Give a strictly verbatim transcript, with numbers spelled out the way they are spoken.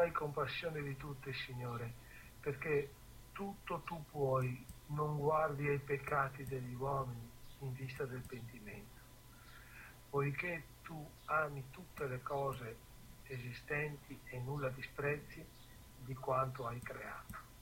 hai compassione di tutti, Signore, perché tutto tu puoi, non guardi ai peccati degli uomini in vista del pentimento, poiché tu ami tutte le cose esistenti e nulla disprezzi di quanto hai creato.